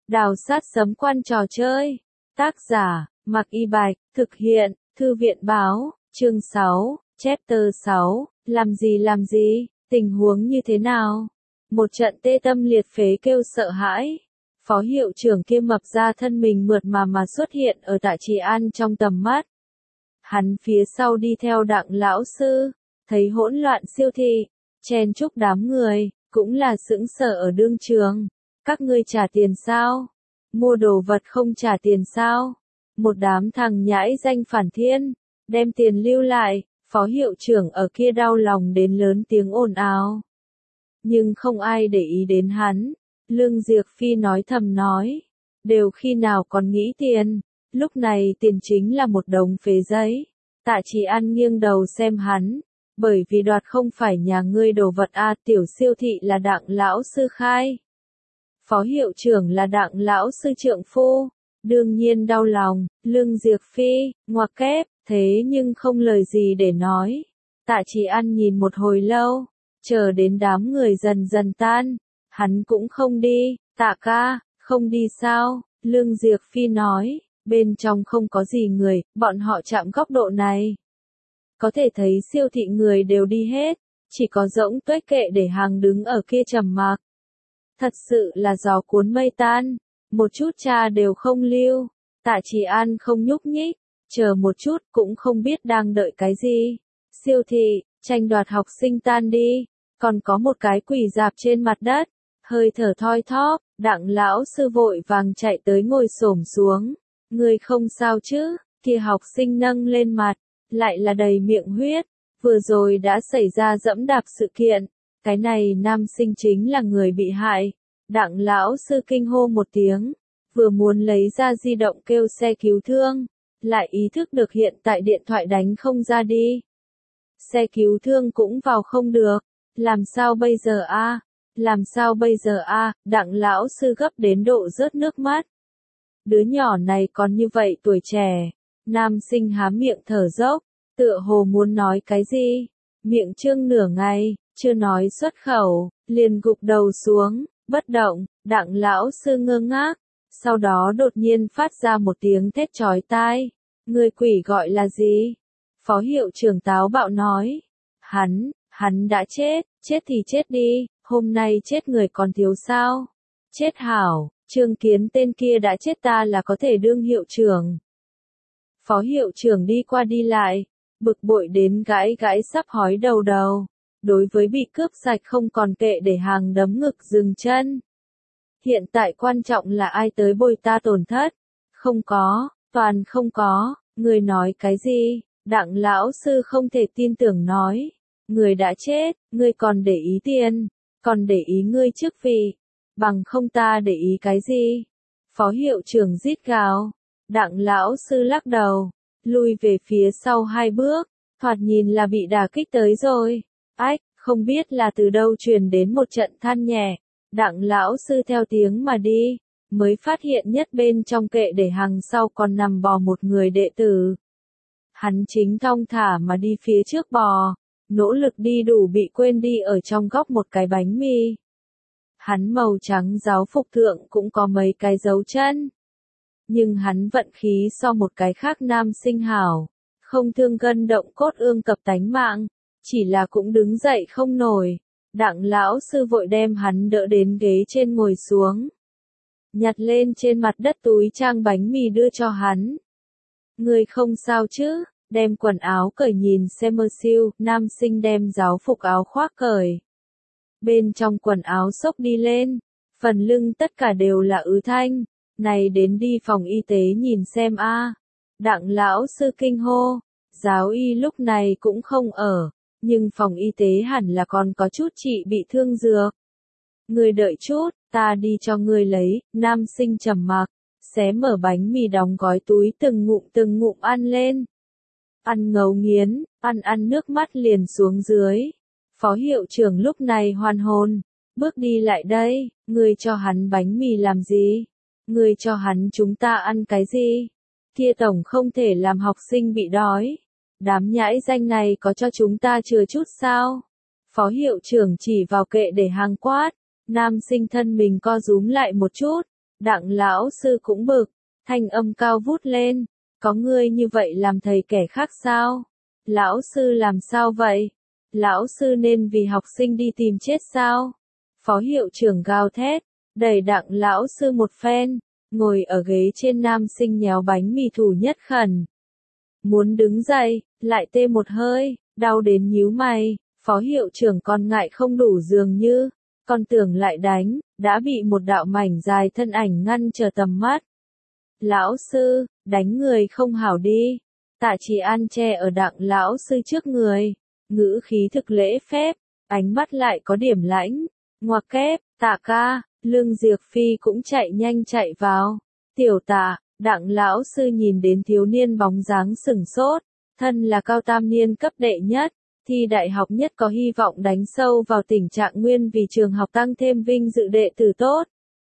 Đào sát sấm quan trò chơi. Tác giả, Mạc Y Bạch, thực hiện, Thư viện báo, chương 6, chapter 6, làm gì, tình huống như thế nào? Một trận tê tâm liệt phế kêu sợ hãi. Phó hiệu trưởng kia mập ra thân mình mượt mà xuất hiện ở Tạ Trì An trong tầm mắt. Hắn phía sau đi theo Đặng lão sư, thấy hỗn loạn siêu thị, chen chúc đám người, cũng là sững sờ ở đương trường. Các ngươi trả tiền sao? Mua đồ vật không trả tiền sao? Một đám thằng nhãi danh phản thiên, đem tiền lưu lại, phó hiệu trưởng ở kia đau lòng đến lớn tiếng ồn ào. Nhưng không ai để ý đến hắn. Lương Diệc Phi nói thầm nói, đều khi nào còn nghĩ tiền, lúc này tiền chính là một đống phế giấy. Tạ Trì An nghiêng đầu xem hắn, bởi vì đoạt không phải nhà ngươi đồ vật tiểu siêu thị là Đặng lão sư khai. Phó hiệu trưởng là Đặng lão sư trượng phu, đương nhiên đau lòng. Lương Diệc Phi, ngoặc kép, thế nhưng không lời gì để nói. Tạ Trì An nhìn một hồi lâu, chờ đến đám người dần dần tan, hắn cũng không đi. Tạ ca, không đi sao? Lương Diệc Phi nói, bên trong không có gì người, bọn họ chạm góc độ này. Có thể thấy siêu thị người đều đi hết, chỉ có rỗng tuếch kệ để hàng đứng ở kia trầm mặc. Thật sự là gió cuốn mây tan, một chút trà đều không lưu. Tạ Trì An không nhúc nhích, chờ một chút cũng không biết đang đợi cái gì. Siêu thị, tranh đoạt học sinh tan đi, còn có một cái quỳ dạp trên mặt đất, hơi thở thoi thóp. Đặng lão sư vội vàng chạy tới ngồi xổm xuống. Người không sao chứ? Kia học sinh nâng lên mặt, lại là đầy miệng huyết. Vừa rồi đã xảy ra dẫm đạp sự kiện, cái này nam sinh chính là người bị hại. Đặng lão sư kinh hô một tiếng, vừa muốn lấy ra di động kêu xe cứu thương, lại ý thức được hiện tại điện thoại đánh không ra đi. Xe cứu thương cũng vào không được, làm sao bây giờ a? Làm sao bây giờ a? Đặng lão sư gấp đến độ rớt nước mắt. Đứa nhỏ này còn như vậy tuổi trẻ. Nam sinh há miệng thở dốc, tựa hồ muốn nói cái gì, miệng trương nửa ngày, chưa nói xuất khẩu, liền gục đầu xuống, bất động. Đặng lão sư ngơ ngác, sau đó đột nhiên phát ra một tiếng thét chói tai. Người quỷ gọi là gì? Phó hiệu trưởng táo bạo nói. Hắn đã chết thì chết đi, hôm nay chết người còn thiếu sao? Chết hảo, Trương Kiến tên kia đã chết ta là có thể đương hiệu trưởng. Phó hiệu trưởng đi qua đi lại, bực bội đến gãi sắp hói đầu. Đối với bị cướp sạch không còn kệ để hàng đấm ngực dừng chân. Hiện tại quan trọng là ai tới bồi ta tổn thất? Không có, toàn không có. Người nói cái gì? Đặng lão sư không thể tin tưởng nói. Người đã chết, ngươi còn để ý tiền, còn để ý ngươi chức vị, bằng không ta để ý cái gì? Phó hiệu trưởng rít gào. Đặng lão sư lắc đầu, lui về phía sau 2 bước, thoạt nhìn là bị đả kích tới rồi. Ách, không biết là từ đâu truyền đến một trận than nhẹ. Đặng lão sư theo tiếng mà đi, mới phát hiện nhất bên trong kệ để hàng sau còn nằm bò một người đệ tử. Hắn chính thong thả mà đi phía trước bò, nỗ lực đi đủ bị quên đi ở trong góc một cái bánh mì. Hắn màu trắng giáo phục thượng cũng có mấy cái dấu chân. Nhưng hắn vận khí so một cái khác nam sinh hảo, không thương gân động cốt ương cập tánh mạng, chỉ là cũng đứng dậy không nổi. Đặng lão sư vội đem hắn đỡ đến ghế trên ngồi xuống, nhặt lên trên mặt đất túi trang bánh mì đưa cho hắn. Người không sao chứ? Đem quần áo cởi nhìn xem mơ siêu. Nam sinh đem giáo phục áo khoác cởi, bên trong quần áo xốc đi lên, phần lưng tất cả đều là ứ thanh. Này đến đi phòng y tế nhìn xem a. Đặng lão sư kinh hô. Giáo y lúc này cũng không ở, nhưng phòng y tế hẳn là còn có chút chị bị thương dược. Người đợi chút, ta đi cho người lấy. Nam sinh trầm mặc, xé mở bánh mì đóng gói túi từng ngụm ăn lên. Ăn ngấu nghiến, ăn nước mắt liền xuống dưới. Phó hiệu trưởng lúc này hoàn hồn, bước đi lại đây. Người cho hắn bánh mì làm gì? Người cho hắn chúng ta ăn cái gì? Kia tổng không thể làm học sinh bị đói. Đám nhãi danh này có cho chúng ta chừa chút sao? Phó hiệu trưởng chỉ vào kệ để hàng quát. Nam sinh thân mình co rúm lại một chút, Đặng lão sư cũng bực, thanh âm cao vút lên, có ngươi như vậy làm thầy kẻ khác sao? Lão sư làm sao vậy? Lão sư nên vì học sinh đi tìm chết sao? Phó hiệu trưởng gào thét, đẩy đặng lão sư một phen, ngồi ở ghế trên nam sinh nhéo bánh mì thủ nhất khẩn. Muốn đứng dậy, lại tê một hơi, đau đến nhíu mày, phó hiệu trưởng còn ngại không đủ dường như, còn tưởng lại đánh, đã bị một đạo mảnh dài thân ảnh ngăn trở tầm mắt. Lão sư, đánh người không hảo đi. Tạ Trì An che ở đặng lão sư trước người, ngữ khí thực lễ phép, ánh mắt lại có điểm lãnh. Ngoặc kép, Tạ ca, Lương Diệp Phi cũng chạy nhanh chạy vào. Tiểu Tạ, đặng lão sư nhìn đến thiếu niên bóng dáng sừng sốt, thân là cao tam niên cấp đệ nhất, thi đại học nhất có hy vọng đánh sâu vào tình trạng nguyên vì trường học tăng thêm vinh dự đệ tử tốt.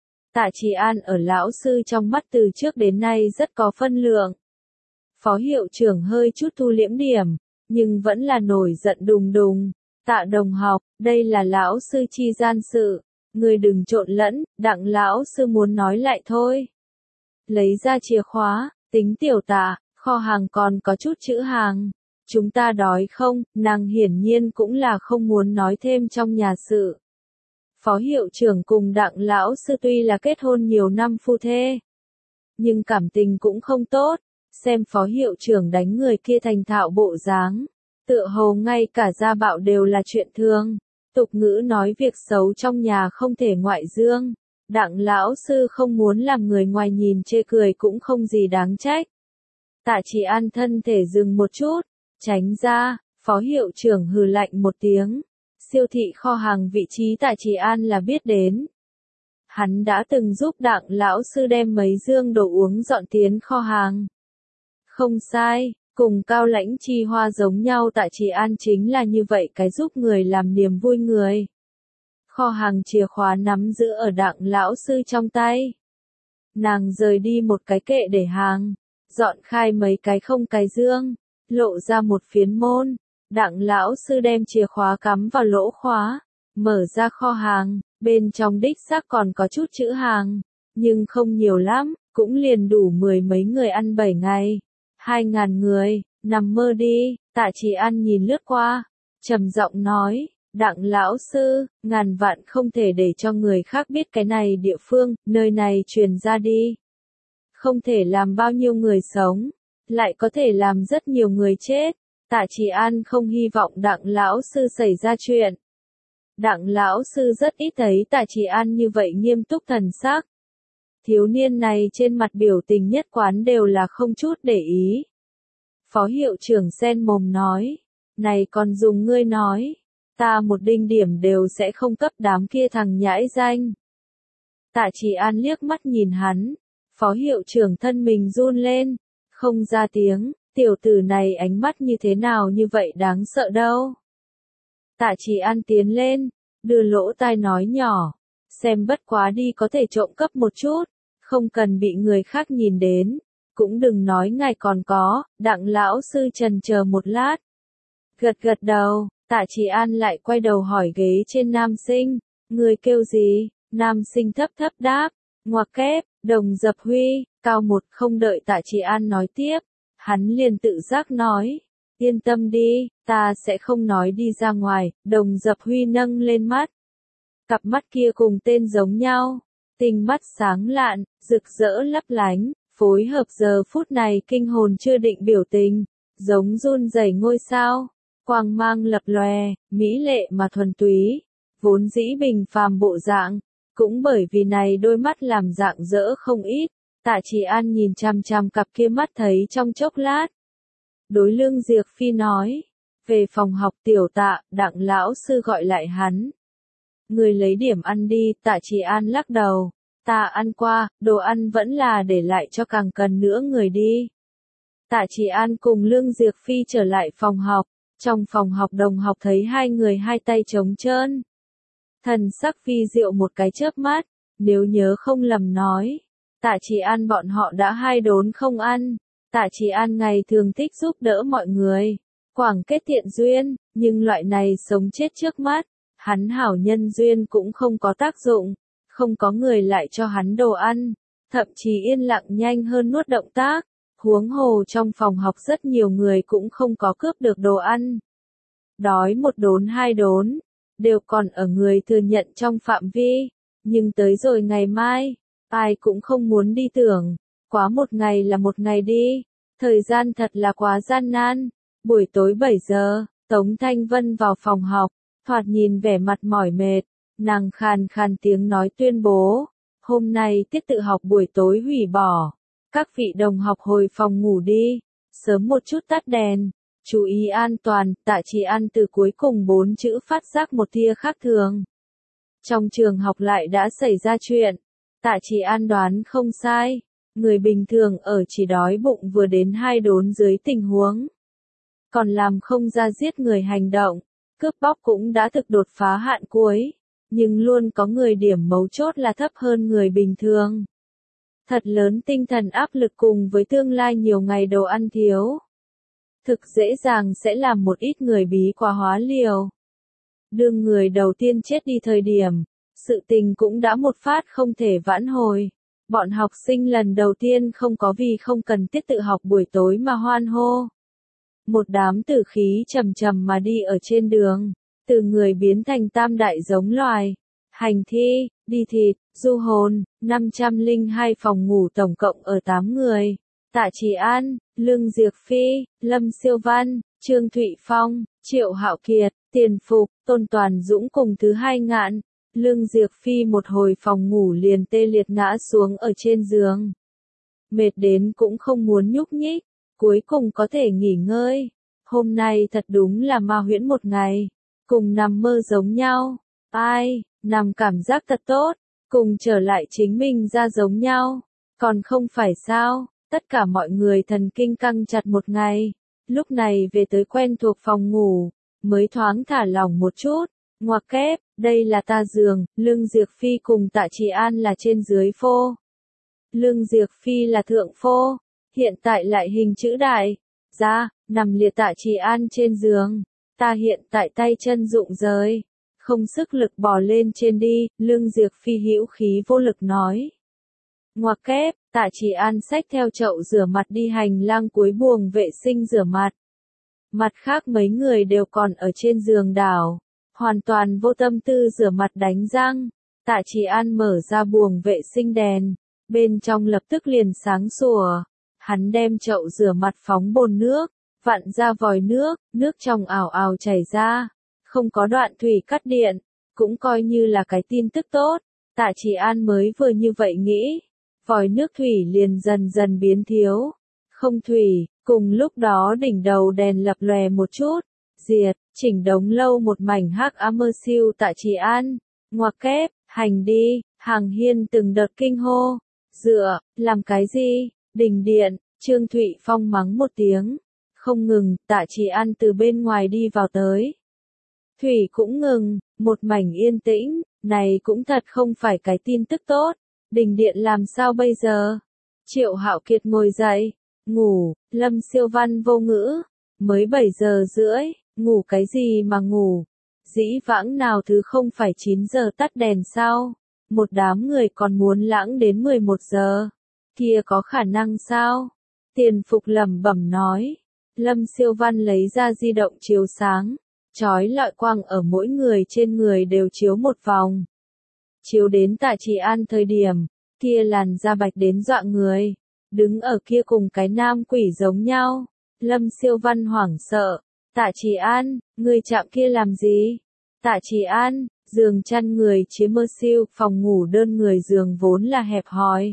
Tạ Trì An ở lão sư trong mắt từ trước đến nay rất có phân lượng. Phó hiệu trưởng hơi chút thu liễm điểm, nhưng vẫn là nổi giận đùng đùng. Tạ đồng học, đây là lão sư chi gian sự, người đừng trộn lẫn, đặng lão sư muốn nói lại thôi. Lấy ra chìa khóa, tính tiểu Tạ, kho hàng còn có chút chữ hàng. Chúng ta đói không, nàng hiển nhiên cũng là không muốn nói thêm trong nhà sự. Phó hiệu trưởng cùng đặng lão sư tuy là kết hôn nhiều năm phu thê, nhưng cảm tình cũng không tốt, xem phó hiệu trưởng đánh người kia thành thạo bộ dáng, tựa hồ ngay cả gia bạo đều là chuyện thường. Tục ngữ nói việc xấu trong nhà không thể ngoại dương, đặng lão sư không muốn làm người ngoài nhìn chê cười cũng không gì đáng trách. Tạ Trì An thân thể dừng một chút, tránh ra, phó hiệu trưởng hừ lạnh một tiếng. Siêu thị kho hàng vị trí Tạ Trì An là biết đến. Hắn đã từng giúp đặng lão sư đem mấy dương đồ uống dọn tiến kho hàng. Không sai, cùng Cao Lãnh Chi Hoa giống nhau, Tạ Trì An chính là như vậy cái giúp người làm niềm vui người. Kho hàng chìa khóa nắm giữ ở đặng lão sư trong tay. Nàng rời đi một cái kệ để hàng, dọn khai mấy cái không cái dương, lộ ra một phiến môn. Đặng lão sư đem chìa khóa cắm vào lỗ khóa, mở ra kho hàng, bên trong đích xác còn có chút chữ hàng, nhưng không nhiều lắm, cũng liền đủ 10 mấy người ăn 7 ngày. 2.000 người, nằm mơ đi. Tạ Trì An nhìn lướt qua, trầm giọng nói, đặng lão sư, ngàn vạn không thể để cho người khác biết cái này địa phương, nơi này truyền ra đi. Không thể làm bao nhiêu người sống, lại có thể làm rất nhiều người chết. Tạ Trì An không hy vọng đặng lão sư xảy ra chuyện. Đặng lão sư rất ít thấy Tạ Trì An như vậy nghiêm túc thần sắc. Thiếu niên này trên mặt biểu tình nhất quán đều là không chút để ý. Phó hiệu trưởng sen mồm nói, này còn dùng ngươi nói, ta một đinh điểm đều sẽ không cấp đám kia thằng nhãi danh. Tạ Trì An liếc mắt nhìn hắn, phó hiệu trưởng thân mình run lên, không ra tiếng. Tiểu tử này ánh mắt như thế nào như vậy đáng sợ đâu. Tạ Trì An tiến lên, đưa lỗ tai nói nhỏ, xem bất quá đi có thể trộm cắp một chút, không cần bị người khác nhìn đến, cũng đừng nói ngài còn có. Đặng lão sư chần chờ một lát, gật gật đầu. Tạ Trì An lại quay đầu hỏi ghế trên nam sinh, người kêu gì? Nam sinh thấp thấp đáp, ngoặc kép, Đồng Dập Huy. Cao một. Không đợi Tạ Trì An nói tiếp, hắn liền tự giác nói, yên tâm đi, ta sẽ không nói đi ra ngoài. Đồng Dập Huy nâng lên mắt, cặp mắt kia cùng tên giống nhau, tinh mắt sáng lạn, rực rỡ lấp lánh, phối hợp giờ phút này kinh hồn chưa định biểu tình, giống run rẩy ngôi sao, quang mang lập lòe, mỹ lệ mà thuần túy, vốn dĩ bình phàm bộ dạng, cũng bởi vì này đôi mắt làm dạng dỡ không ít. Tạ Trì An nhìn chằm chằm cặp kia mắt thấy trong chốc lát. Đối Lương Diệp Phi nói, về phòng học tiểu Tạ. Đặng lão sư gọi lại hắn. Người lấy điểm ăn đi. Tạ Trì An lắc đầu, ta ăn qua, đồ ăn vẫn là để lại cho càng cần nữa người đi. Tạ Trì An cùng Lương Diệp Phi trở lại phòng học. Trong phòng học đồng học thấy hai người hai tay trống trơn. Thần sắc vi diệu một cái chớp mắt, nếu nhớ không lầm nói. Tạ Trì An bọn họ đã 2 đốn không ăn. Tạ Trì An ngày thường thích giúp đỡ mọi người, quảng kết thiện duyên, nhưng loại này sống chết trước mắt, hắn hảo nhân duyên cũng không có tác dụng. không có người lại cho hắn đồ ăn, thậm chí yên lặng nhanh hơn nuốt động tác, huống hồ trong phòng học rất nhiều người cũng không có cướp được đồ ăn. Đói một đốn hai đốn, đều còn ở người thừa nhận trong phạm vi, nhưng tới rồi ngày mai, ai cũng không muốn đi tưởng, quá một ngày là một ngày đi, thời gian thật là quá gian nan. Buổi tối 7 giờ, Tống Thanh Vân vào phòng học, thoạt nhìn vẻ mặt mỏi mệt, nàng khàn khàn tiếng nói tuyên bố, hôm nay tiết tự học buổi tối hủy bỏ, các vị đồng học hồi phòng ngủ đi, sớm một chút tắt đèn, chú ý an toàn. Tạ Trì An từ cuối cùng 4 chữ phát giác một tia khác thường. Trong trường học lại đã xảy ra chuyện, Tạ Trì An đoán không sai, người bình thường ở chỉ đói bụng vừa đến 2 đốn dưới tình huống, còn làm không ra giết người hành động, cướp bóc cũng đã thực đột phá hạn cuối, nhưng luôn có người điểm mấu chốt là thấp hơn người bình thường. Thật lớn tinh thần áp lực cùng với tương lai nhiều ngày đồ ăn thiếu, thực dễ dàng sẽ làm một ít người bí quá hóa liều. Đương người đầu tiên chết đi thời điểm, sự tình cũng đã một phát không thể vãn hồi. Bọn học sinh lần đầu tiên không có vì không cần tiết tự học buổi tối mà hoan hô. Một đám tử khí trầm trầm mà đi ở trên đường, từ người biến thành tam đại giống loài. Hành thi, đi thịt, du hồn, 502 phòng ngủ tổng cộng ở 8 người. Tạ Trì An, Lương Diệc Phi, Lâm Siêu Văn, Trương Thụy Phong, Triệu Hạo Kiệt, Tiền Phục, Tôn Toàn Dũng cùng thứ hai Ngạn. Lương Diệc Phi một hồi phòng ngủ liền tê liệt ngã xuống ở trên giường. Mệt đến cũng không muốn nhúc nhích, cuối cùng có thể nghỉ ngơi. Hôm nay thật đúng là ma huyễn một ngày, cùng nằm mơ giống nhau. Ai, nằm cảm giác thật tốt, cùng trở lại chính mình ra giống nhau. Còn không phải sao, tất cả mọi người thần kinh căng chặt một ngày. Lúc này về tới quen thuộc phòng ngủ, mới thoáng thả lỏng một chút. Ngoặc kép, đây là ta giường, Lương Diệc Phi cùng Tạ Trì An là trên dưới phô. Lương Diệc Phi là thượng phô, hiện tại lại hình chữ đại. Ra, nằm liệt Tạ Trì An trên giường, ta hiện tại tay chân rụng rời, không sức lực bò lên trên đi, Lương Diệc Phi hữu khí vô lực nói. Ngoặc kép, Tạ Trì An xách theo chậu rửa mặt đi hành lang cuối buồng vệ sinh rửa mặt. Mặt khác mấy người đều còn ở trên giường đảo, hoàn toàn vô tâm tư rửa mặt đánh răng. Tạ Trì An mở ra buồng vệ sinh đèn, bên trong lập tức liền sáng sủa. Hắn đem chậu rửa mặt phóng bồn nước, vặn ra vòi nước, nước trong ào ào chảy ra, không có đoạn thủy cắt điện, cũng coi như là cái tin tức tốt. Tạ Trì An mới vừa như vậy nghĩ, vòi nước thủy liền dần dần biến thiếu, không thủy. Cùng lúc đó đỉnh đầu đèn lập lòe một chút, diệt, chỉnh đống lâu một mảnh hắc ám mơ siêu. Tạ Trì An, ngoặc kép, hành đi, Hàng Hiên từng đợt kinh hô, dựa, làm cái gì, đình điện. Trương Thụy Phong mắng một tiếng, không ngừng. Tạ Trì An từ bên ngoài đi vào tới. Thủy cũng ngừng, một mảnh yên tĩnh, này cũng thật không phải cái tin tức tốt, đình điện làm sao bây giờ? Triệu Hạo Kiệt ngồi dậy, ngủ. Lâm Siêu Văn vô ngữ, mới 7 giờ rưỡi, ngủ cái gì mà ngủ? Dĩ vãng nào thứ không phải 9 giờ tắt đèn sao? Một đám người còn muốn lãng đến 11 giờ. Kia có khả năng sao? Tiền Phục lẩm bẩm nói. Lâm Siêu Văn lấy ra di động chiếu sáng, chói lọi quang ở mỗi người trên người đều chiếu một vòng. Chiếu đến Tạ Trì An thời điểm, kia làn da bạch đến dọa người, đứng ở kia cùng cái nam quỷ giống nhau. Lâm Siêu Văn hoảng sợ, Tạ Trì An, ngươi chạm kia làm gì? Tạ Trì An, giường chăn người chiếm mơ siêu, phòng ngủ đơn người giường vốn là hẹp hòi.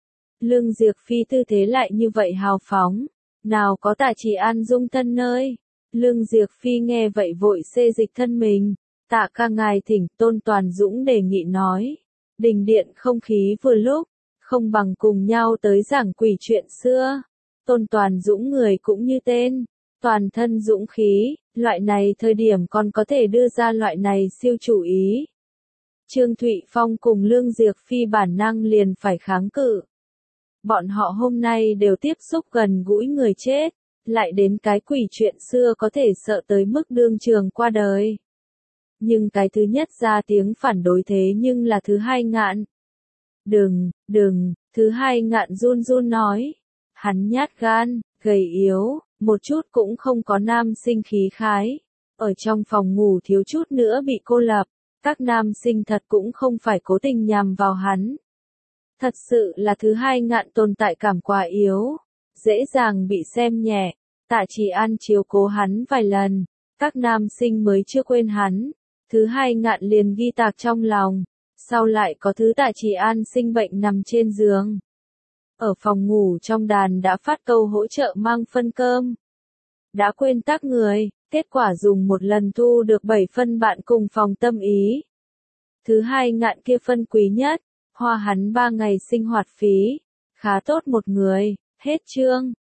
Lương Diệc Phi tư thế lại như vậy hào phóng, nào có Tạ Trì An dung thân nơi. Lương Diệc Phi nghe vậy vội xê dịch thân mình. Tạ ca ngài thỉnh. Tôn Toàn Dũng đề nghị nói. Đình điện không khí vừa lúc, không bằng cùng nhau tới giảng quỷ chuyện xưa. Tôn Toàn Dũng người cũng như tên, toàn thân dũng khí, loại này thời điểm còn có thể đưa ra loại này siêu chủ ý. Trương Thụy Phong cùng Lương Diệc Phi bản năng liền phải kháng cự. Bọn họ hôm nay đều tiếp xúc gần gũi người chết, lại đến cái quỷ chuyện xưa có thể sợ tới mức đương trường qua đời. Nhưng cái thứ nhất ra tiếng phản đối thế nhưng là thứ hai Ngạn. Đừng, thứ hai ngạn run run nói. Hắn nhát gan, gầy yếu, một chút cũng không có nam sinh khí khái. Ở trong phòng ngủ thiếu chút nữa bị cô lập, các nam sinh thật cũng không phải cố tình nhằm vào hắn. Thật sự là thứ hai ngạn tồn tại cảm quá yếu, dễ dàng bị xem nhẹ. Tạ Trì An chiếu cố hắn vài lần, các nam sinh mới chưa quên hắn. Thứ hai ngạn liền ghi tạc trong lòng, sau lại có thứ Tạ Trì An sinh bệnh nằm trên giường. Ở phòng ngủ trong đàn đã phát câu hỗ trợ mang phân cơm. Đã quên tắc người, kết quả dùng một lần thu được 7 phân bạn cùng phòng tâm ý. Thứ hai ngạn kia phân quý nhất, hoa hắn 3 ngày sinh hoạt phí. Khá tốt một người, hết chương.